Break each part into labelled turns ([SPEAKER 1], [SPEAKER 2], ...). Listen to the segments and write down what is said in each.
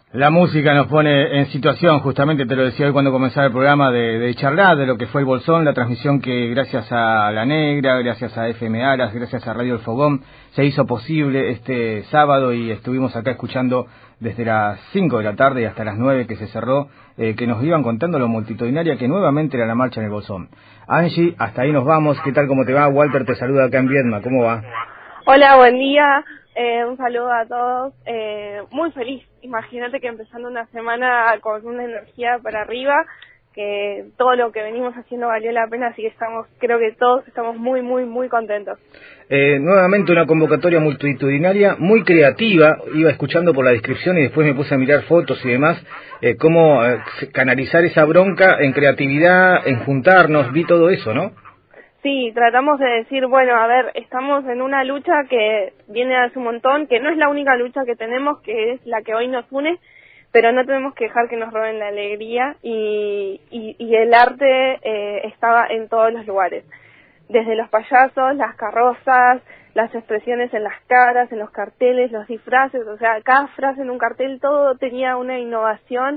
[SPEAKER 1] La música nos pone en situación, justamente te lo decía hoy cuando comenzaba el programa, de charlar de lo que fue el Bolsón, la transmisión que gracias a La Negra, gracias a FM Aras, gracias a Radio El Fogón, se hizo posible este sábado y estuvimos acá escuchando desde las 5 de la tarde y hasta las 9 que se cerró, que nos iban contando lo multitudinaria que nuevamente era la marcha en el Bolsón. Angie, hasta ahí nos vamos, ¿qué tal, cómo te va? Walter te saluda acá en Viedma, ¿cómo va?
[SPEAKER 2] Hola, buen día. Un saludo a todos. Muy feliz. Imagínate que empezando una semana con una energía para arriba, que todo lo que venimos haciendo valió la pena, así que creo que todos estamos muy contentos.
[SPEAKER 1] Nuevamente una convocatoria multitudinaria, muy creativa. Iba escuchando por la descripción y después me puse a mirar fotos y demás, cómo canalizar esa bronca en creatividad, en juntarnos, vi todo eso, ¿no?
[SPEAKER 2] Sí, tratamos de decir, bueno, a ver, estamos en una lucha que viene hace un montón, que no es la única lucha que tenemos, que es la que hoy nos une, pero no tenemos que dejar que nos roben la alegría y el arte estaba en todos los lugares, desde los payasos, las carrozas, las expresiones en las caras, en los carteles, los disfraces, o sea, cada frase en un cartel, todo tenía una innovación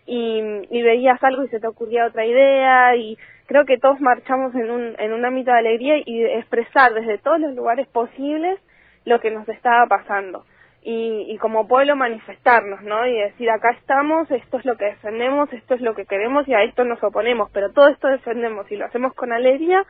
[SPEAKER 2] y veías algo y se te ocurría otra idea y creo que todos marchamos en un ámbito de alegría y de expresar desde todos los lugares posibles lo que nos estaba pasando y como pueblo manifestarnos, ¿no? Y decir, acá estamos, esto es lo que defendemos, esto es lo que queremos y a esto nos oponemos, pero todo esto defendemos y lo hacemos con alegría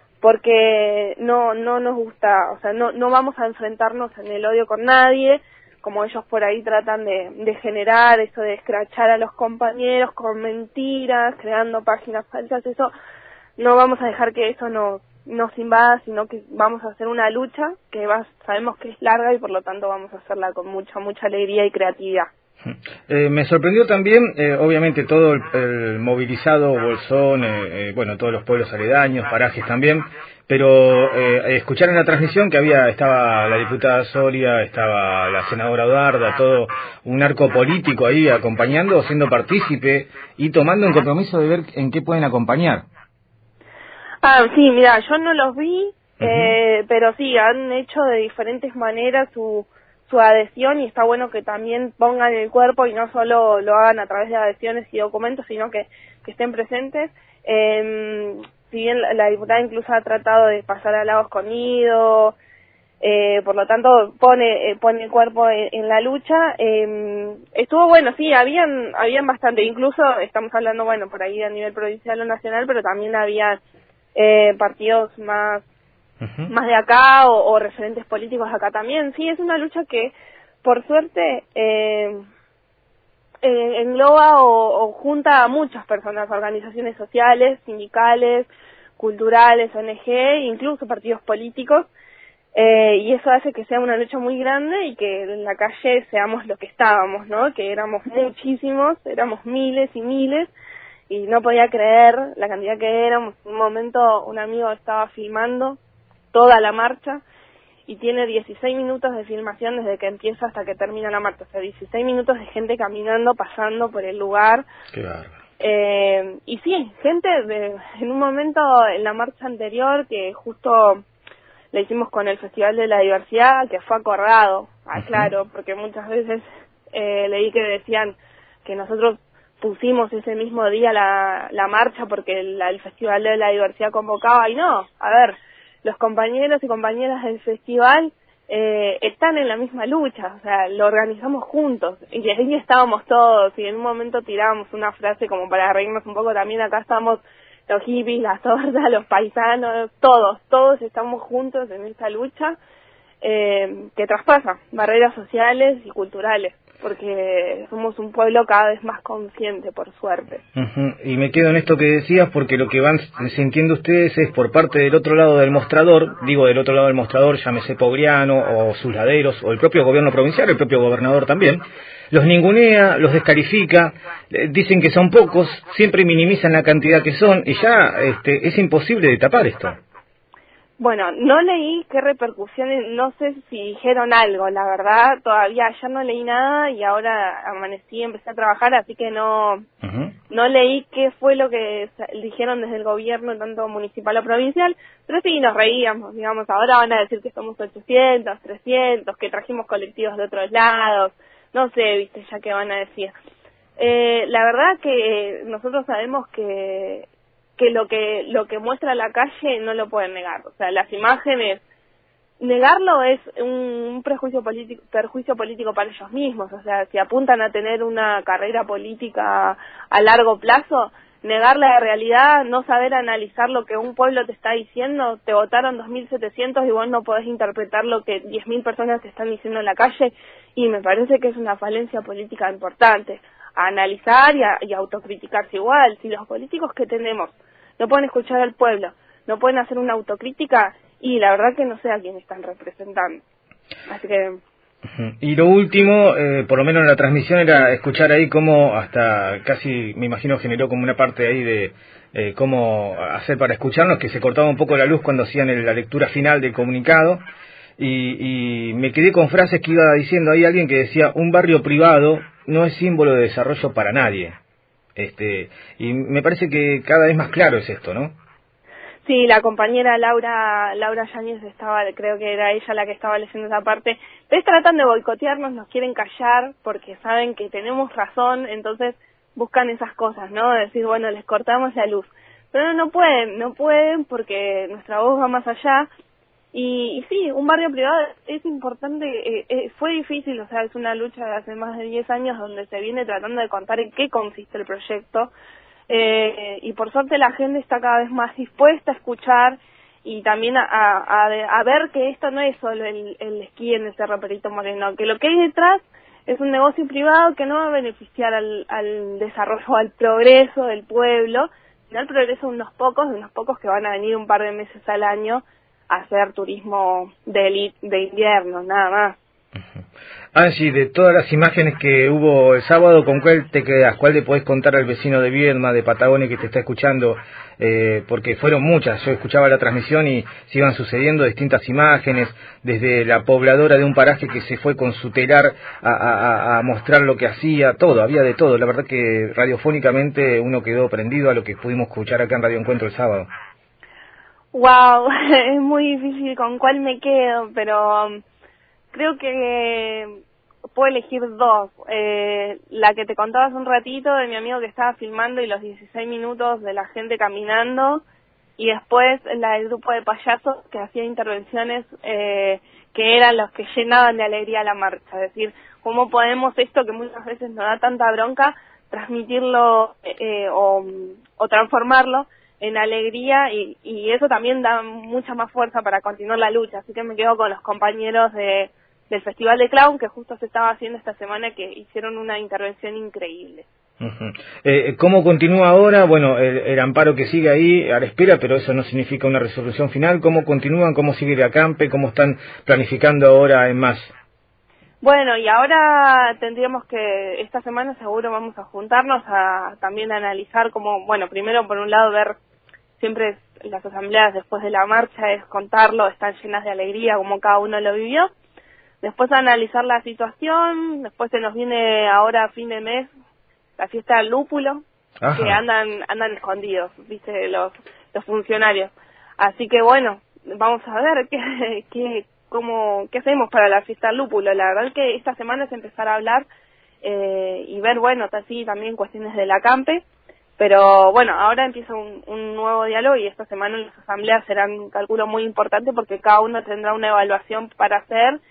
[SPEAKER 2] porque no nos gusta, o sea, no vamos a enfrentarnos en el odio con nadie, como ellos por ahí tratan de generar, eso de escrachar a los compañeros con mentiras, creando páginas falsas, eso no vamos a dejar que eso nos invada, sino que vamos a hacer una lucha que sabemos que es larga y por lo tanto vamos a hacerla con mucha alegría y creatividad.
[SPEAKER 1] Me sorprendió también, obviamente, todo el movilizado Bolsón, bueno, todos los pueblos aledaños, parajes también, pero escuchar en la transmisión que estaba la diputada Soria, estaba la senadora Odarda, todo un arco político ahí acompañando, siendo partícipe y tomando un compromiso de ver en qué pueden acompañar.
[SPEAKER 2] Sí, mira, yo no los vi, pero sí, han hecho de diferentes maneras su adhesión y está bueno que también pongan el cuerpo y no solo lo hagan a través de adhesiones y documentos, sino que estén presentes. Si bien la diputada incluso ha tratado de pasar a Lagos con Ido, por lo tanto pone el cuerpo en la lucha. Estuvo bueno, sí, habían bastante, incluso estamos hablando, bueno, por ahí a nivel provincial o nacional, pero también había partidos más de acá o referentes políticos acá también. Sí, es una lucha que por suerte engloba o junta a muchas personas, organizaciones sociales, sindicales, culturales, ONG, incluso partidos políticos, y eso hace que sea una lucha muy grande y que en la calle seamos lo que estábamos, ¿no? Que éramos muchísimos, éramos miles y miles, y no podía creer la cantidad que éramos. En un momento un amigo estaba filmando toda la marcha y tiene 16 minutos de filmación desde que empieza hasta que termina la marcha, o sea, 16 minutos de gente caminando, pasando por el lugar.
[SPEAKER 1] Qué bárbaro.
[SPEAKER 2] Y sí, gente en un momento en la marcha anterior que justo la hicimos con el Festival de la Diversidad, que fue acordado, claro, porque muchas veces leí que decían que nosotros pusimos ese mismo día la marcha porque el Festival de la Diversidad convocaba, y no, a ver, los compañeros y compañeras del festival están en la misma lucha, o sea, lo organizamos juntos, y ahí estábamos todos, y en un momento tirábamos una frase como para reírnos un poco también, acá estamos los hippies, las tortas, los paisanos, todos estamos juntos en esta lucha que traspasa barreras sociales y culturales, porque somos un pueblo cada vez más consciente, por suerte.
[SPEAKER 1] Y me quedo en esto que decías, porque lo que van sintiendo ustedes es por parte del otro lado del mostrador, llámese Pogriano o sus laderos, o el propio gobierno provincial, el propio gobernador también, los ningunea, los descalifica, dicen que son pocos, siempre minimizan la cantidad que son, y ya es imposible de tapar esto.
[SPEAKER 2] Bueno, no leí qué repercusiones, no sé si dijeron algo, la verdad, todavía ya no leí nada y ahora amanecí, empecé a trabajar, así que no leí qué fue lo que dijeron desde el gobierno, tanto municipal o provincial, pero sí nos reíamos, digamos, ahora van a decir que somos 800, 300, que trajimos colectivos de otros lados, no sé, viste, ya qué van a decir. La verdad que nosotros sabemos que lo que muestra la calle no lo pueden negar, o sea, las imágenes, negarlo es un perjuicio político para ellos mismos, o sea, si apuntan a tener una carrera política a largo plazo, negar la realidad, no saber analizar lo que un pueblo te está diciendo, te votaron 2.700 y vos no podés interpretar lo que 10.000 personas te están diciendo en la calle, y me parece que es una falencia política importante, a analizar y a autocriticarse igual. Si los políticos que tenemos no pueden escuchar al pueblo, no pueden hacer una autocrítica, y la verdad que no sé a quién están representando. Así que...
[SPEAKER 1] Y lo último, por lo menos en la transmisión, era escuchar ahí cómo hasta casi, me imagino, generó como una parte ahí de cómo hacer para escucharnos, que se cortaba un poco la luz cuando hacían la lectura final del comunicado, y me quedé con frases que iba diciendo ahí alguien que decía: un barrio privado no es símbolo de desarrollo para nadie. Y me parece que cada vez más claro es esto, ¿no?
[SPEAKER 2] Sí, la compañera Laura Yáñez creo que era ella la que estaba leyendo esa parte. Entonces tratan de boicotearnos, nos quieren callar porque saben que tenemos razón, entonces buscan esas cosas, ¿no? De decir, bueno, les cortamos la luz. Pero no pueden porque nuestra voz va más allá. Y sí, un barrio privado es importante, fue difícil, o sea, es una lucha de hace más de 10 años donde se viene tratando de contar en qué consiste el proyecto. Y por suerte la gente está cada vez más dispuesta a escuchar y también a ver que esto no es solo el esquí en el Cerro Perito Moreno, que lo que hay detrás es un negocio privado que no va a beneficiar al desarrollo, al progreso del pueblo, sino al progreso de unos pocos que van a venir un par de meses al año a hacer turismo de invierno, nada más.
[SPEAKER 1] Angie, de todas las imágenes que hubo el sábado, ¿con cuál te quedas? ¿Cuál le podés contar al vecino de Viedma, de Patagonia, que te está escuchando? Porque fueron muchas, yo escuchaba la transmisión y se iban sucediendo distintas imágenes, desde la pobladora de un paraje que se fue con su telar a mostrar lo que hacía, todo, había de todo. La verdad que radiofónicamente uno quedó prendido a lo que pudimos escuchar acá en Radio Encuentro el sábado.
[SPEAKER 2] Wow, es muy difícil con cuál me quedo, pero... creo que puedo elegir dos. La que te contaba hace un ratito de mi amigo que estaba filmando y los 16 minutos de la gente caminando, y después la del grupo de payasos que hacía intervenciones que eran los que llenaban de alegría la marcha. Es decir, cómo podemos esto que muchas veces nos da tanta bronca, transmitirlo o transformarlo en alegría, y eso también da mucha más fuerza para continuar la lucha. Así que me quedo con los compañeros del Festival de Clown, que justo se estaba haciendo esta semana, que hicieron una intervención increíble.
[SPEAKER 1] ¿Cómo continúa ahora? Bueno, el amparo que sigue ahí a la espera, pero eso no significa una resolución final. ¿Cómo continúan? ¿Cómo sigue el acampe? ¿Cómo están planificando ahora en más?
[SPEAKER 2] Bueno, y ahora tendríamos que, esta semana seguro vamos a juntarnos a también analizar cómo, bueno, primero por un lado ver, siempre las asambleas después de la marcha es contarlo, están llenas de alegría como cada uno lo vivió. Después analizar la situación, después se nos viene ahora a fin de mes la fiesta del lúpulo. Ajá. Que andan escondidos, viste, los funcionarios. Así que bueno, vamos a ver qué hacemos para la fiesta del lúpulo. La verdad que esta semana es empezar a hablar y ver, bueno, así también cuestiones del acampe. Pero bueno, ahora empieza un nuevo diálogo, y esta semana las asambleas serán un cálculo muy importante porque cada uno tendrá una evaluación para hacer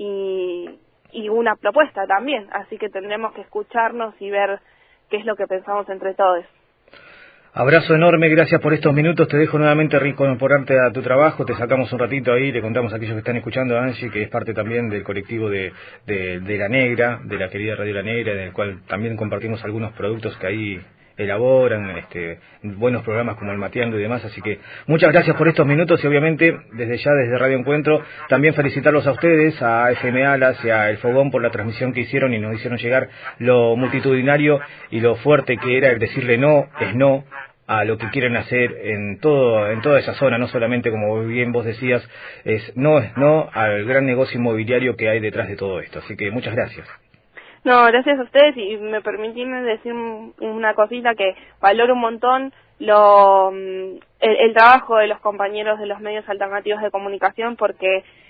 [SPEAKER 2] y una propuesta también. Así que tendremos que escucharnos y ver qué es lo que pensamos entre todos.
[SPEAKER 1] Abrazo enorme, gracias por estos minutos. Te dejo nuevamente reincorporarte a tu trabajo. Te sacamos un ratito ahí, le contamos a aquellos que están escuchando a Angie, que es parte también del colectivo de La Negra, de la querida Radio La Negra, en el cual también compartimos algunos productos que ahí elaboran, buenos programas como el Mateando y demás. Así que muchas gracias por estos minutos, y obviamente desde Radio Encuentro también felicitarlos a ustedes, a FM Alas y a El Fogón, por la transmisión que hicieron y nos hicieron llegar lo multitudinario y lo fuerte que era el decirle no es no a lo que quieren hacer en toda esa zona, no solamente, como bien vos decías, es no al gran negocio inmobiliario que hay detrás de todo esto. Así que muchas gracias.
[SPEAKER 2] No, gracias a ustedes, y me permitíme decir una cosita que valoro un montón, el trabajo de los compañeros de los medios alternativos de comunicación, porque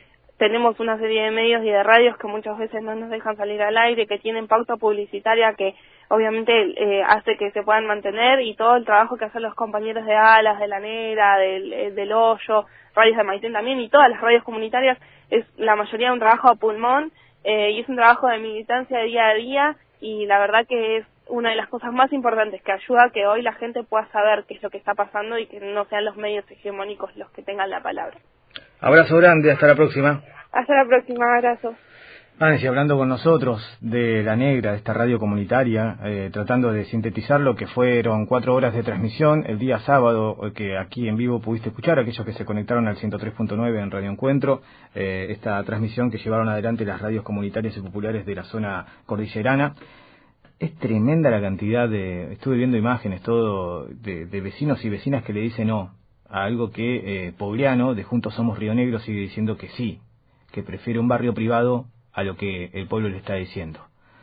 [SPEAKER 2] tenemos una serie de medios y de radios que muchas veces no nos dejan salir al aire, que tienen pauta publicitaria que obviamente hace que se puedan mantener, y todo el trabajo que hacen los compañeros de Alas, de La Negra, del Hoyo, radios de Maitén también, y todas las radios comunitarias, es la mayoría un trabajo a pulmón, y es un trabajo de militancia de día a día, y la verdad que es una de las cosas más importantes, que ayuda a que hoy la gente pueda saber qué es lo que está pasando y que no sean los medios hegemónicos los que tengan la palabra.
[SPEAKER 1] Abrazo grande, hasta la próxima.
[SPEAKER 2] Hasta la próxima, abrazo.
[SPEAKER 1] Nancy, hablando con nosotros de La Negra, de esta radio comunitaria, tratando de sintetizar lo que fueron 4 horas de transmisión el día sábado, que aquí en vivo pudiste escuchar, aquellos que se conectaron al 103.9 en Radio Encuentro, esta transmisión que llevaron adelante las radios comunitarias y populares de la zona cordillerana. Es tremenda la cantidad estuve viendo imágenes todo de vecinos y vecinas que le dicen no a algo que Pobleano, de Juntos Somos Río Negro, sigue diciendo que sí, que prefiere un barrio privado a lo que el pueblo le está diciendo.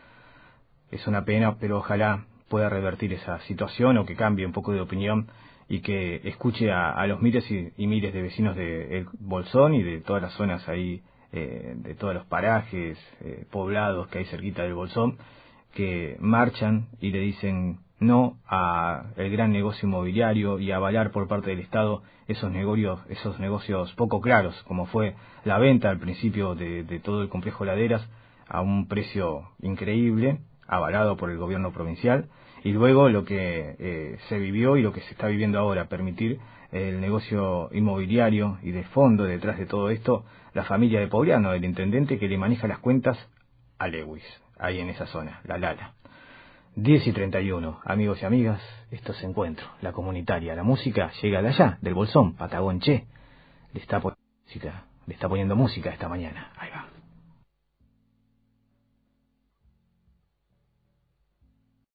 [SPEAKER 1] Es una pena, pero ojalá pueda revertir esa situación o que cambie un poco de opinión y que escuche a los miles y miles de vecinos de El Bolsón y de todas las zonas ahí, de todos los parajes poblados que hay cerquita del Bolsón, que marchan y le dicen no a el gran negocio inmobiliario y a avalar por parte del Estado esos negocios poco claros, como fue la venta al principio de todo el complejo Laderas a un precio increíble, avalado por el gobierno provincial, y luego lo que se vivió y lo que se está viviendo ahora, permitir el negocio inmobiliario, y de fondo detrás de todo esto la familia de Pobleano, el intendente que le maneja las cuentas a Lewis, ahí en esa zona, la Lala. 10:31, amigos y amigas, esto es Encuentro, la comunitaria, la música llega de allá, del Bolsón, Patagón Che, le está poniendo música esta mañana, ahí va.